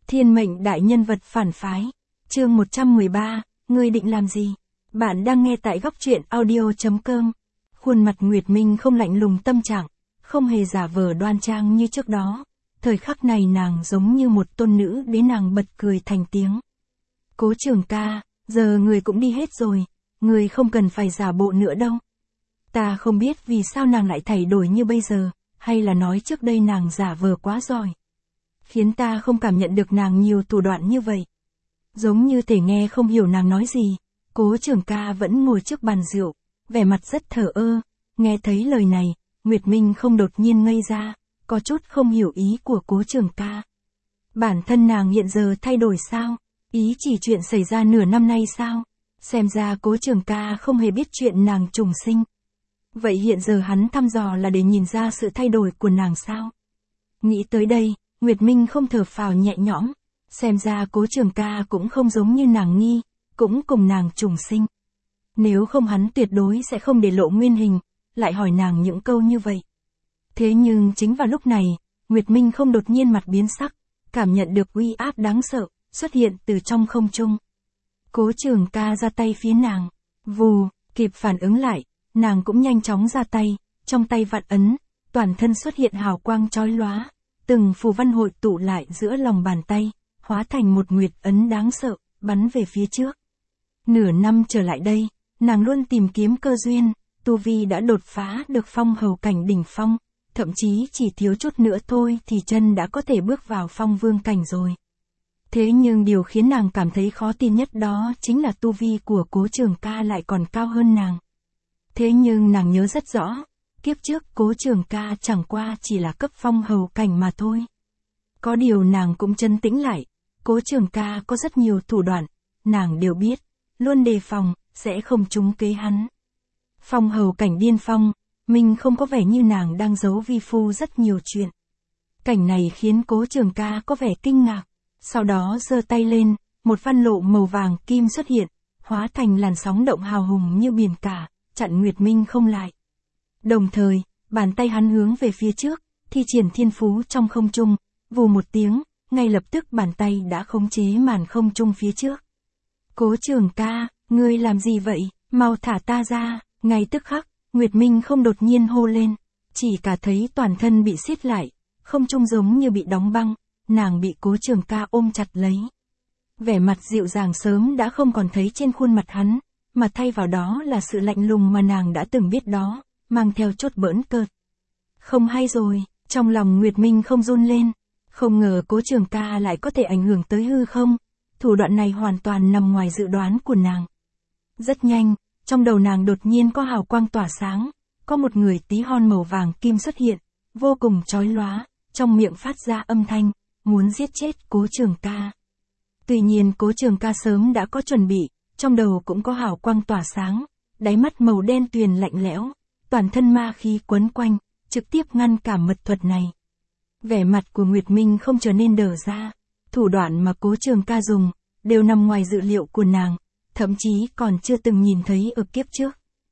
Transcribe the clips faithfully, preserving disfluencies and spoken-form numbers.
Thiên mệnh đại nhân vật phản phái. Chương một trăm mười ba, ngươi định làm gì? Bạn đang nghe tại góc truyện audio chấm com. Khuôn mặt Nguyệt Minh không lạnh lùng tâm trạng, không hề giả vờ đoan trang như trước đó. Thời khắc này nàng giống như một tôn nữ đến nàng bật cười thành tiếng. Cố Trường ca, giờ người cũng đi hết rồi, người không cần phải giả bộ nữa đâu. Ta không biết vì sao nàng lại thay đổi như bây giờ, hay là nói trước đây nàng giả vờ quá giỏi. Khiến ta không cảm nhận được nàng nhiều thủ đoạn như vậy. Giống như thể nghe không hiểu nàng nói gì, Cố Trường ca vẫn ngồi trước bàn rượu, vẻ mặt rất thờ ơ. Nghe thấy lời này, Nguyệt Minh không đột nhiên ngây ra, có chút không hiểu ý của Cố Trường ca. Bản thân nàng hiện giờ thay đổi sao? Ý chỉ chuyện xảy ra nửa năm nay sao? Xem ra Cố Trường ca không hề biết chuyện nàng trùng sinh. Vậy hiện giờ hắn thăm dò là để nhìn ra sự thay đổi của nàng sao? Nghĩ tới đây, Nguyệt Minh không thở phào nhẹ nhõm. Xem ra Cố Trường ca cũng không giống như nàng nghi, cũng cùng nàng trùng sinh. Nếu không hắn tuyệt đối sẽ không để lộ nguyên hình, lại hỏi nàng những câu như vậy. Thế nhưng chính vào lúc này, Nguyệt Minh không đột nhiên mặt biến sắc, cảm nhận được uy áp đáng sợ, xuất hiện từ trong không trung. Cố Trường ca ra tay phía nàng, vù, kịp phản ứng lại, nàng cũng nhanh chóng ra tay, trong tay vạn ấn, toàn thân xuất hiện hào quang chói lóa, từng phù văn hội tụ lại giữa lòng bàn tay, hóa thành một nguyệt ấn đáng sợ, bắn về phía trước. Nửa năm trở lại đây, nàng luôn tìm kiếm cơ duyên, tu vi đã đột phá được phong hầu cảnh đỉnh phong, thậm chí chỉ thiếu chút nữa thôi thì chân đã có thể bước vào phong vương cảnh rồi. Thế nhưng điều khiến nàng cảm thấy khó tin nhất đó chính là tu vi của Cố Trường ca lại còn cao hơn nàng. Thế nhưng nàng nhớ rất rõ, kiếp trước Cố Trường ca chẳng qua chỉ là cấp phong hầu cảnh mà thôi. Có điều nàng cũng trấn tĩnh lại, Cố Trường ca có rất nhiều thủ đoạn, nàng đều biết, luôn đề phòng, sẽ không trúng kế hắn. Phong hầu cảnh điên phong, mình không có vẻ như nàng đang giấu vi phu rất nhiều chuyện. Cảnh này khiến Cố Trường ca có vẻ kinh ngạc, sau đó giơ tay lên, một văn lộ màu vàng kim xuất hiện, hóa thành làn sóng động hào hùng như biển cả, chặn Nguyệt Minh không lại. Đồng thời, bàn tay hắn hướng về phía trước, thi triển thiên phú trong không trung, vù một tiếng, ngay lập tức bàn tay đã khống chế màn không trung phía trước. Cố Trường ca, ngươi làm gì vậy, mau thả ta ra, ngay tức khắc, Nguyệt Minh không đột nhiên hô lên, chỉ cả thấy toàn thân bị siết lại, không trung giống như bị đóng băng, nàng bị Cố Trường ca ôm chặt lấy. Vẻ mặt dịu dàng sớm đã không còn thấy trên khuôn mặt hắn, mà thay vào đó là sự lạnh lùng mà nàng đã từng biết đó, mang theo chút bỡn cợt. Không hay rồi, trong lòng Nguyệt Minh không run lên, không ngờ Cố Trường ca lại có thể ảnh hưởng tới hư không, thủ đoạn này hoàn toàn nằm ngoài dự đoán của nàng. Rất nhanh, trong đầu nàng đột nhiên có hào quang tỏa sáng, có một người tí hon màu vàng kim xuất hiện, vô cùng chói lóa, trong miệng phát ra âm thanh, muốn giết chết Cố Trường ca. Tuy nhiên Cố Trường ca sớm đã có chuẩn bị, trong đầu cũng có hào quang tỏa sáng, đáy mắt màu đen tuyền lạnh lẽo, toàn thân ma khí quấn quanh, trực tiếp ngăn cản mật thuật này. Vẻ mặt của Nguyệt Minh không trở nên đờ ra, thủ đoạn mà Cố Trường ca dùng, đều nằm ngoài dự liệu của nàng, thậm chí còn chưa từng nhìn thấy ở kiếp trước.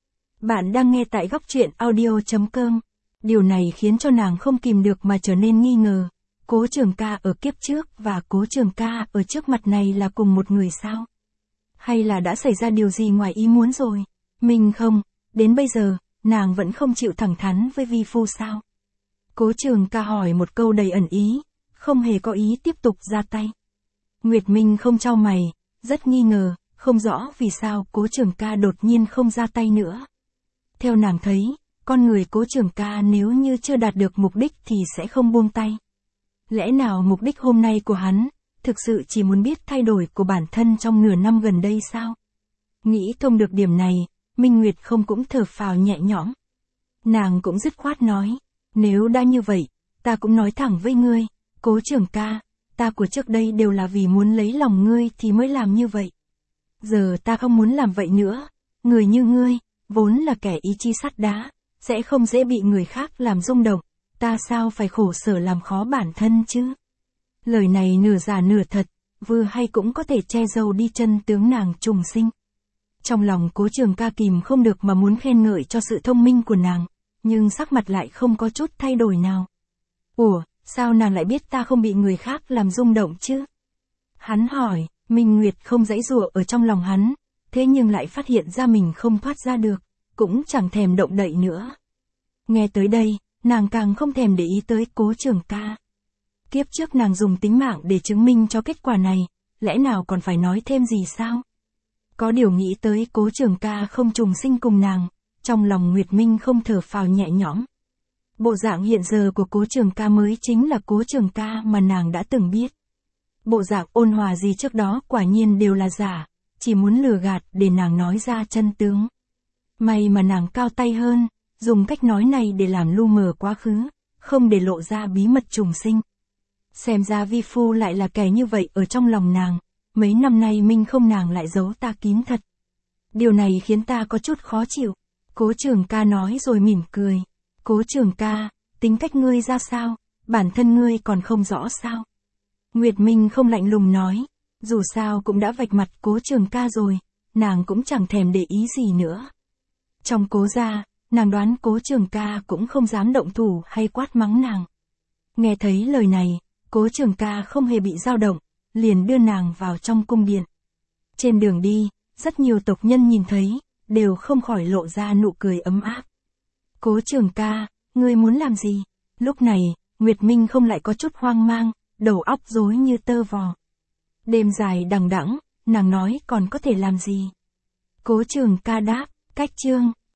Bạn đang nghe tại góc truyện audio chấm com. Điều này khiến cho nàng không kìm được mà trở nên nghi ngờ, Cố Trường ca ở kiếp trước và Cố Trường ca ở trước mặt này là cùng một người sao? Hay là đã xảy ra điều gì ngoài ý muốn rồi? Mình không, đến bây giờ, nàng vẫn không chịu thẳng thắn với vi phu sao? Cố Trường ca hỏi một câu đầy ẩn ý, không hề có ý tiếp tục ra tay. Nguyệt Minh không chau mày, rất nghi ngờ, không rõ vì sao Cố Trường ca đột nhiên không ra tay nữa. Theo nàng thấy, con người Cố Trường ca nếu như chưa đạt được mục đích thì sẽ không buông tay. Lẽ nào mục đích hôm nay của hắn, thực sự chỉ muốn biết thay đổi của bản thân trong nửa năm gần đây sao? Nghĩ thông được điểm này, Minh Nguyệt không cũng thở phào nhẹ nhõm. Nàng cũng dứt khoát nói, nếu đã như vậy, ta cũng nói thẳng với ngươi, Cố Trường ca, ta của trước đây đều là vì muốn lấy lòng ngươi thì mới làm như vậy. Giờ ta không muốn làm vậy nữa, người như ngươi, vốn là kẻ ý chí sắt đá, sẽ không dễ bị người khác làm rung động, ta sao phải khổ sở làm khó bản thân chứ? Lời này nửa giả nửa thật, vừa hay cũng có thể che giấu đi chân tướng nàng trùng sinh. Trong lòng Cố Trường ca kìm không được mà muốn khen ngợi cho sự thông minh của nàng, nhưng sắc mặt lại không có chút thay đổi nào. Ủa, sao nàng lại biết ta không bị người khác làm rung động chứ? Hắn hỏi, Minh Nguyệt không giãy giụa ở trong lòng hắn, thế nhưng lại phát hiện ra mình không thoát ra được, cũng chẳng thèm động đậy nữa. Nghe tới đây, nàng càng không thèm để ý tới Cố Trường Ca. Kiếp trước nàng dùng tính mạng để chứng minh cho kết quả này, lẽ nào còn phải nói thêm gì sao? Có điều nghĩ tới Cố Trường Ca không trùng sinh cùng nàng, trong lòng Nguyệt Minh không thở phào nhẹ nhõm. Bộ dạng hiện giờ của Cố Trường Ca mới chính là Cố Trường Ca mà nàng đã từng biết. Bộ dạng ôn hòa gì trước đó quả nhiên đều là giả, chỉ muốn lừa gạt để nàng nói ra chân tướng. May mà nàng cao tay hơn, dùng cách nói này để làm lu mờ quá khứ, không để lộ ra bí mật trùng sinh. Xem ra vi phu lại là kẻ như vậy ở trong lòng nàng, mấy năm nay Minh không nàng lại giấu ta kín thật. Điều này khiến ta có chút khó chịu. Cố Trường Ca nói rồi mỉm cười. Cố Trường Ca, tính cách ngươi ra sao, bản thân ngươi còn không rõ sao? Nguyệt Minh không lạnh lùng nói, dù sao cũng đã vạch mặt Cố Trường Ca rồi, nàng cũng chẳng thèm để ý gì nữa. Trong Cố gia, nàng đoán Cố Trường Ca cũng không dám động thủ hay quát mắng nàng. Nghe thấy lời này, Cố Trường Ca không hề bị dao động, liền đưa nàng vào trong cung điện. Trên đường đi, rất nhiều tộc nhân nhìn thấy, đều không khỏi lộ ra nụ cười ấm áp. Cố Trường Ca, ngươi muốn làm gì? Lúc này, Nguyệt Minh không lại có chút hoang mang, đầu óc rối như tơ vò. Đêm dài đằng đẵng, nàng nói còn có thể làm gì? Cố Trường Ca đáp, cách chương.